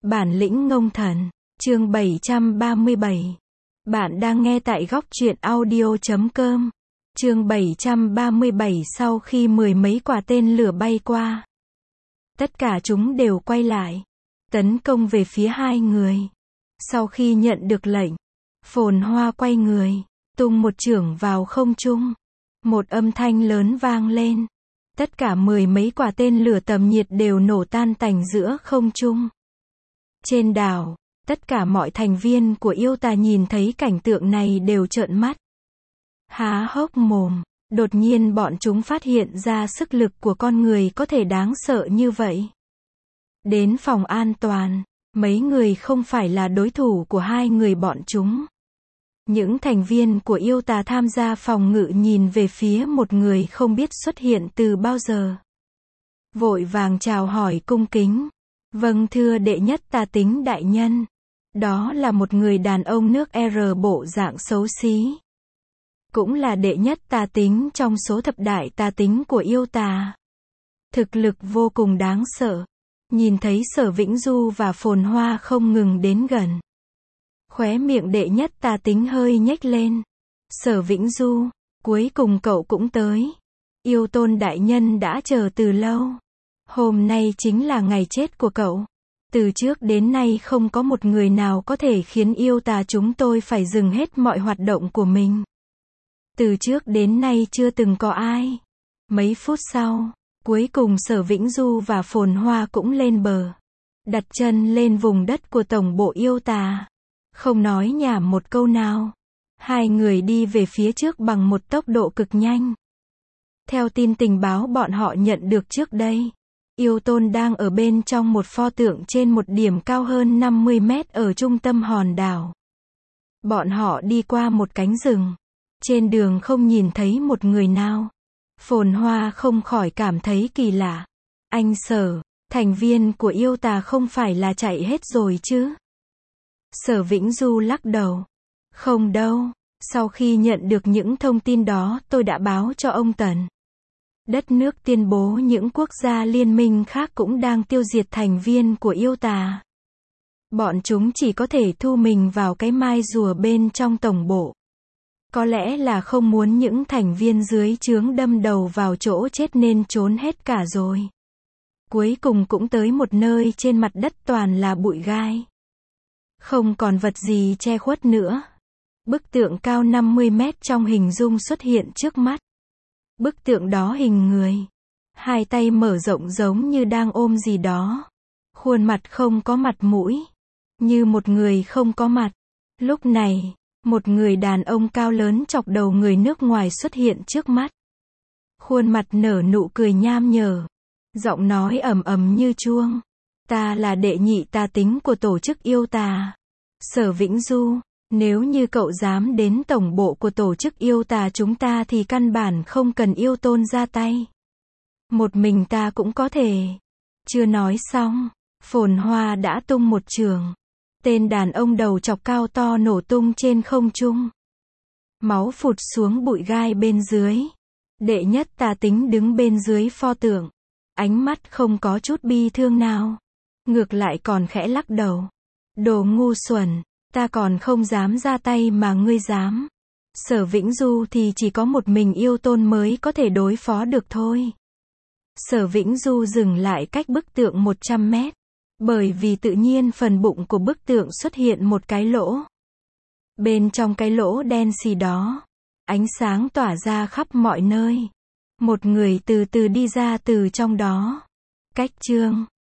Bản lĩnh ngông thần, chương 737. Bạn đang nghe tại góc truyện audio.com. Chương 737. Sau khi mười mấy quả tên lửa bay qua, tất cả chúng đều quay lại, tấn công về phía hai người. Sau khi nhận được lệnh, Phồn Hoa quay người, tung một chưởng vào không trung. Một âm thanh lớn vang lên. Tất cả mười mấy quả tên lửa tầm nhiệt đều nổ tan tành giữa không trung. Trên đảo, tất cả mọi thành viên của yêu tà nhìn thấy cảnh tượng này đều trợn mắt, há hốc mồm. Đột nhiên bọn chúng phát hiện ra sức lực của con người có thể đáng sợ như vậy. Đến phòng an toàn, mấy người không phải là đối thủ của hai người bọn chúng. Những thành viên của yêu tà tham gia phòng ngự nhìn về phía một người không biết xuất hiện từ bao giờ. Vội vàng chào hỏi cung kính. Vâng thưa đệ nhất tà tính đại nhân. Đó là một người đàn ông nước R bộ dạng xấu xí. Cũng là đệ nhất tà tính trong số thập đại tà tính của yêu tà. Thực lực vô cùng đáng sợ. Nhìn thấy Sở Vĩnh Du và Phồn Hoa không ngừng đến gần, khóe miệng đệ nhất tà tính hơi nhếch lên. Sở Vĩnh Du, cuối cùng cậu cũng tới. Yêu tôn đại nhân đã chờ từ lâu. Hôm nay chính là ngày chết của cậu. Từ trước đến nay không có một người nào có thể khiến yêu tà chúng tôi phải dừng hết mọi hoạt động của mình. Từ trước đến nay chưa từng có ai. Mấy phút sau, cuối cùng Sở Vĩnh Du và Phồn Hoa cũng lên bờ, đặt chân lên vùng đất của tổng bộ yêu tà. Không nói nhảm một câu nào, hai người đi về phía trước bằng một tốc độ cực nhanh. Theo tin tình báo bọn họ nhận được trước đây, yêu tôn đang ở bên trong một pho tượng trên một điểm cao hơn 50 mét ở trung tâm hòn đảo. Bọn họ đi qua một cánh rừng. Trên đường không nhìn thấy một người nào. Phồn Hoa không khỏi cảm thấy kỳ lạ. Anh Sở, thành viên của yêu tà không phải là chạy hết rồi chứ? Sở Vĩnh Du lắc đầu. Không đâu. Sau khi nhận được những thông tin đó tôi đã báo cho ông Tần. Đất nước tuyên bố những quốc gia liên minh khác cũng đang tiêu diệt thành viên của yêu tà. Bọn chúng chỉ có thể thu mình vào cái mai rùa bên trong tổng bộ. Có lẽ là không muốn những thành viên dưới trướng đâm đầu vào chỗ chết nên trốn hết cả rồi. Cuối cùng cũng tới một nơi trên mặt đất toàn là bụi gai. Không còn vật gì che khuất nữa. Bức tượng cao 50 mét trong hình dung xuất hiện trước mắt. Bức tượng đó hình người. Hai tay mở rộng giống như đang ôm gì đó. Khuôn mặt không có mặt mũi. Như một người không có mặt. Lúc này, một người đàn ông cao lớn chọc đầu người nước ngoài xuất hiện trước mắt. Khuôn mặt nở nụ cười nham nhở. Giọng nói ầm ầm như chuông. Ta là đệ nhị tà tính của tổ chức yêu tà. Sở Vĩnh Du, nếu như cậu dám đến tổng bộ của tổ chức yêu tà chúng ta thì căn bản không cần yêu tôn ra tay. Một mình ta cũng có thể. Chưa nói xong, Phồn Hoa đã tung một chưởng. Tên đàn ông đầu chọc cao to nổ tung trên không trung. Máu phụt xuống bụi gai bên dưới. Đệ nhất tà tính đứng bên dưới pho tượng. Ánh mắt không có chút bi thương nào. Ngược lại còn khẽ lắc đầu. Đồ ngu xuẩn, ta còn không dám ra tay mà ngươi dám. Sở Vĩnh Du thì chỉ có một mình yêu tôn mới có thể đối phó được thôi. Sở Vĩnh Du dừng lại cách bức tượng 100 mét. Bởi vì tự nhiên phần bụng của bức tượng xuất hiện một cái lỗ. Bên trong cái lỗ đen xì đó, ánh sáng tỏa ra khắp mọi nơi. Một người từ từ đi ra từ trong đó. Cách chương